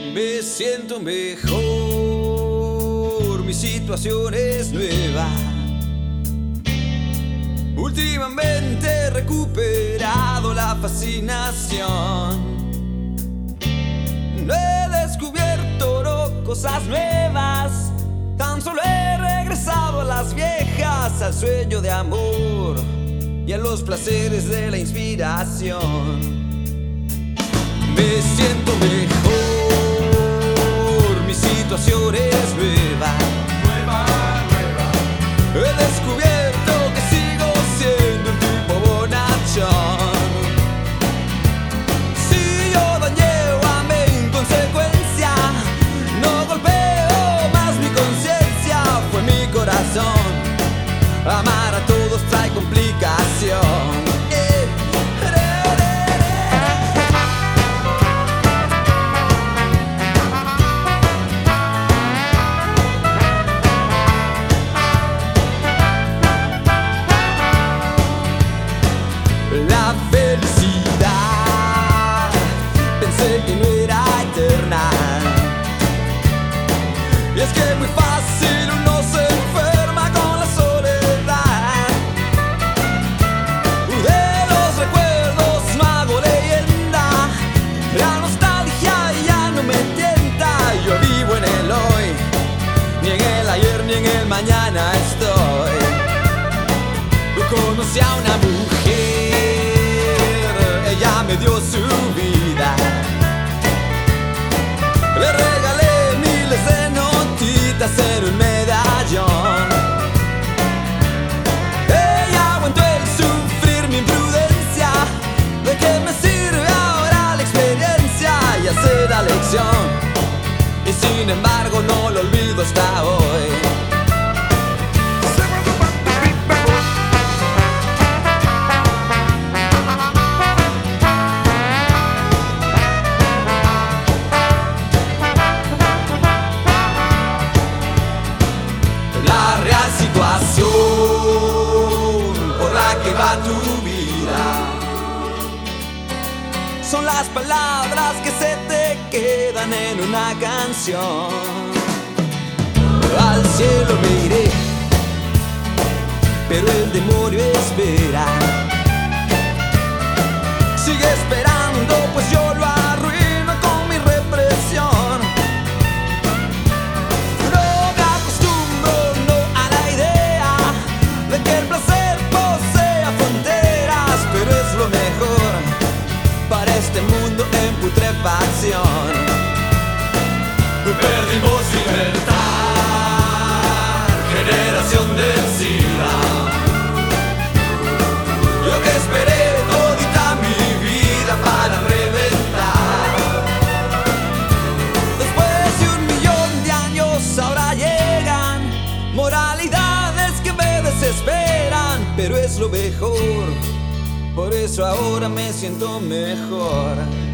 Me siento mejor, mi situación es nueva. Últimamente he recuperado la fascinación. No he descubierto cosas nuevas, tan solo he regresado a las viejas, al sueño de amor y a los placeres de la inspiración. Me siento mejor, mi situación es nueva. He descubierto que sigo siendo un tipo bonachón. Si yo dañé o amé en consecuencia, no golpeo más mi conciencia, fue mi corazón. Amar a todos trae complicación. La felicidad, pensé que no era eterna. Y es que es muy fácil, uno se enferma con la soledad. De los recuerdos no hago leyenda, la nostalgia ya no me tienta. Yo vivo en el hoy, ni en el ayer ni en el mañana estoy. Yo conocí a una mujer, ella me dio su vida. Le regalé miles de notitas en un medallón. Ella aguantó el sufrir mi imprudencia. ¿De qué me sirve ahora la experiencia? Ya sé la lección, y sin embargo no lo olvido hasta hoy. Por la que va tu vida son las palabras que se te quedan en una canción. Al cielo me iré, pero el demonio espera. Sigue esperando, pues yo lo arruino con mi represión. Este mundo en putrefacción. Perdimos libertad, generación del SIDA. Yo que esperé todita mi vida para reventar. Después de 1.000.000 de años ahora llegan moralidades que me desesperan, pero es lo mejor. Por eso ahora me siento mejor.